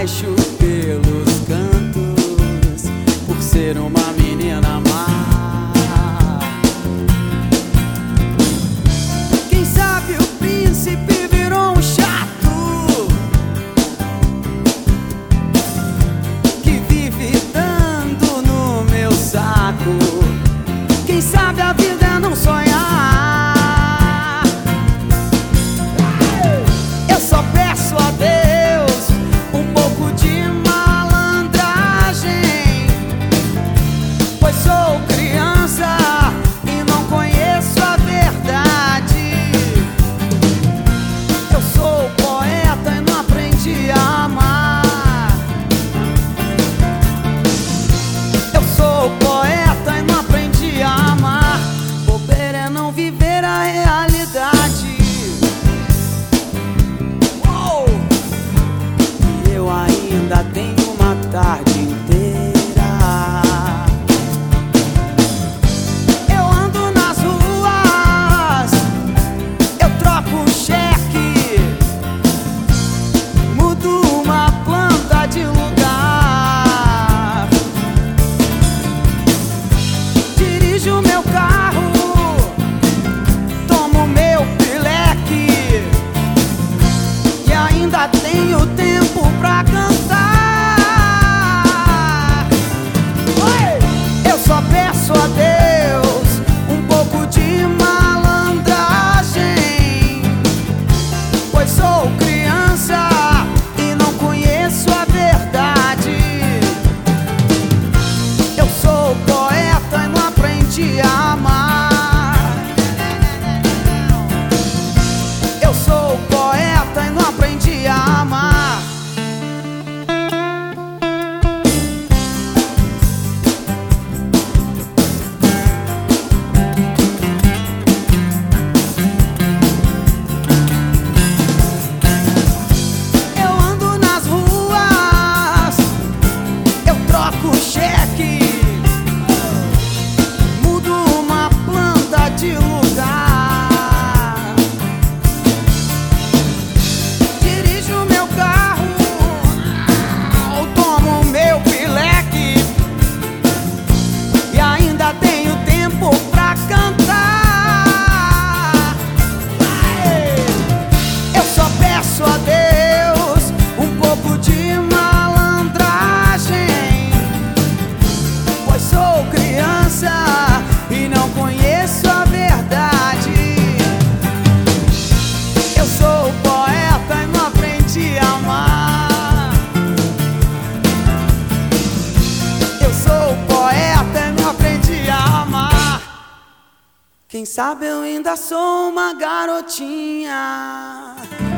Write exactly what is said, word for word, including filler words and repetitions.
paixo pelos cantos, por ser uma menina má. Quem sabe o príncipe virou um chato, que vive dando no meu saco. Quem sabe a vida é não sonhar. Eu só peço a Deus um pouco de malandragem, pois sou criança e não conheço a verdade. Eu sou poeta e não aprendi a amar. Eu sou poeta e não aprendi a amar. Bobeira é não viver a realidade. Uou! E eu ainda tenho uma tarde inteira. Eu ando nas ruas, eu troco cheque, mudo uma planta de lugar, dirijo meu carro, tomo meu pileque e ainda tenho tempo pra cantar. Oi! Eu só peço a Deus um pouco de malandragem, pois sou criança e não conheço a verdade. Eu sou poeta e não aprendi a amar. Eu sou poeta e não aprendi a amar. Eu ando nas ruas, eu troco cheque, mudo uma planta de lugar, dirijo meu carro, tomo meu pileque e ainda tenho tempo pra cantar. Aê! Eu só peço a Deus um pouco de malandragem, pois sou criança e não conheço a verdade. Eu sou poeta e não aprendi a amar. Eu sou poeta e não aprendi a amar. Quem sabe eu ainda sou uma garotinha.